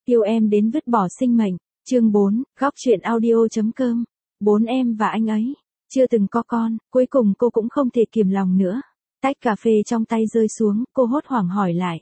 Yêu em đến vứt bỏ sinh mệnh. Chương 4, góc truyện audio.com. 4 em và anh ấy chưa từng có con, cuối cùng cô cũng không thể kiềm lòng nữa. Tách cà phê trong tay rơi xuống, cô hốt hoảng hỏi lại.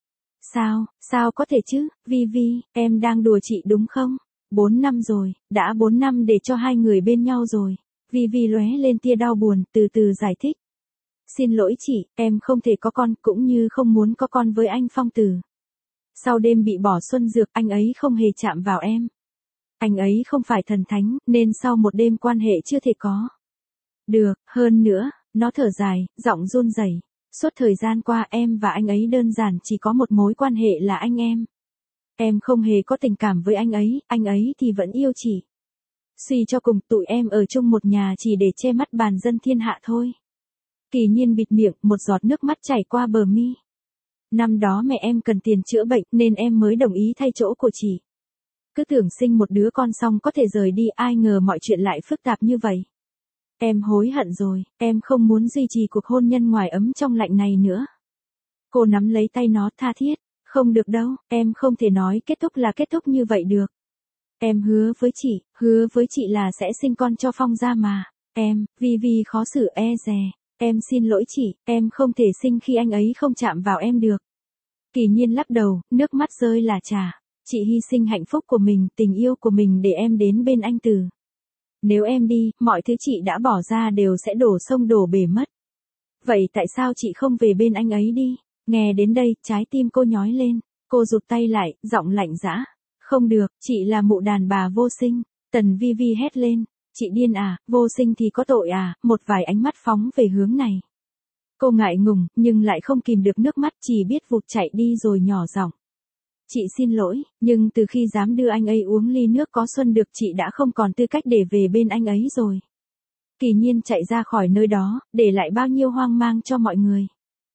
Sao có thể chứ, Vi, em đang đùa chị đúng không? 4 năm rồi, đã 4 năm để cho hai người bên nhau rồi. Vi lóe lên tia đau buồn, từ từ giải thích. Xin lỗi chị, em không thể có con, cũng như không muốn có con với anh Phong Tử. Sau đêm bị bỏ xuân dược, anh ấy không hề chạm vào em. Anh ấy không phải thần thánh, nên sau một đêm quan hệ chưa thể có. Được, hơn nữa, nó thở dài, giọng run rẩy. Suốt thời gian qua em và anh ấy đơn giản chỉ có một mối quan hệ là anh em. Em không hề có tình cảm với anh ấy thì vẫn yêu chị. Suy cho cùng tụi em ở chung một nhà chỉ để che mắt bàn dân thiên hạ thôi. Kỳ Nhiên bịt miệng, một giọt nước mắt chảy qua bờ mi. Năm đó mẹ em cần tiền chữa bệnh nên em mới đồng ý thay chỗ của chị. Cứ tưởng sinh một đứa con xong có thể rời đi, ai ngờ mọi chuyện lại phức tạp như vậy. Em hối hận rồi, em không muốn duy trì cuộc hôn nhân ngoài ấm trong lạnh này nữa. Cô nắm lấy tay nó tha thiết. Không được đâu, em không thể nói kết thúc là kết thúc như vậy được. Em hứa với chị là sẽ sinh con cho Phong ra mà. Em, Vi khó xử e dè. Em xin lỗi chị, em không thể sinh khi anh ấy không chạm vào em được. Kỳ Nhiên lắc đầu, nước mắt rơi là trà. Chị hy sinh hạnh phúc của mình, tình yêu của mình để em đến bên anh Từ. Nếu em đi, mọi thứ chị đã bỏ ra đều sẽ đổ sông đổ bể mất. Vậy tại sao chị không về bên anh ấy đi? Nghe đến đây, trái tim cô nhói lên. Cô rụt tay lại, giọng lạnh dã. Không được, chị là mụ đàn bà vô sinh. Tần Vi hét lên. Chị điên à, vô sinh thì có tội à, một vài ánh mắt phóng về hướng này. Cô ngại ngùng, nhưng lại không kìm được nước mắt, chỉ biết vụt chạy đi rồi nhỏ giọng. Chị xin lỗi, nhưng từ khi dám đưa anh ấy uống ly nước có xuân được chị đã không còn tư cách để về bên anh ấy rồi. Kỳ Nhiên chạy ra khỏi nơi đó, để lại bao nhiêu hoang mang cho mọi người.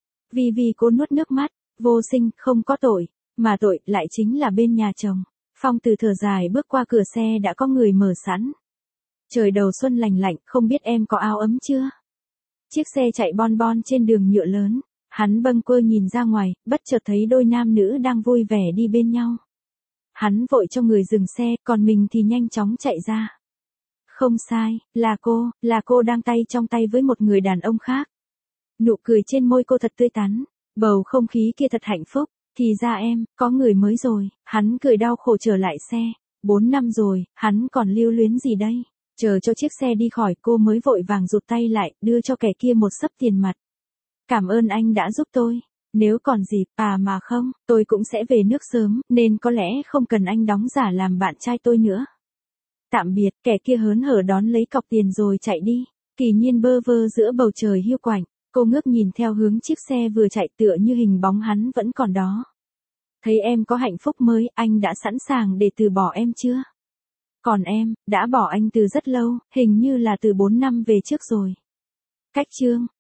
Vi cô nuốt nước mắt, vô sinh, không có tội, mà tội lại chính là bên nhà chồng. Phong Từ thở dài bước qua cửa xe đã có người mở sẵn. Trời đầu xuân lành lạnh, không biết em có áo ấm chưa? Chiếc xe chạy bon bon trên đường nhựa lớn. Hắn bâng quơ nhìn ra ngoài, bất chợt thấy đôi nam nữ đang vui vẻ đi bên nhau. Hắn vội cho người dừng xe, còn mình thì nhanh chóng chạy ra. Không sai, là cô đang tay trong tay với một người đàn ông khác. Nụ cười trên môi cô thật tươi tắn, bầu không khí kia thật hạnh phúc. Thì ra em, có người mới rồi. Hắn cười đau khổ trở lại xe. 4 năm rồi, hắn còn lưu luyến gì đây? Chờ cho chiếc xe đi khỏi cô mới vội vàng rụt tay lại, đưa cho kẻ kia một xấp tiền mặt. Cảm ơn anh đã giúp tôi. Nếu còn dịp, mà không, tôi cũng sẽ về nước sớm, nên có lẽ không cần anh đóng giả làm bạn trai tôi nữa. Tạm biệt, kẻ kia hớn hở đón lấy cọc tiền rồi chạy đi. Kỳ Nhiên bơ vơ giữa bầu trời hiu quạnh, cô ngước nhìn theo hướng chiếc xe vừa chạy tựa như hình bóng hắn vẫn còn đó. Thấy em có hạnh phúc mới, anh đã sẵn sàng để từ bỏ em chưa? Còn em, đã bỏ anh từ rất lâu, hình như là từ 4 năm về trước rồi. Cách chương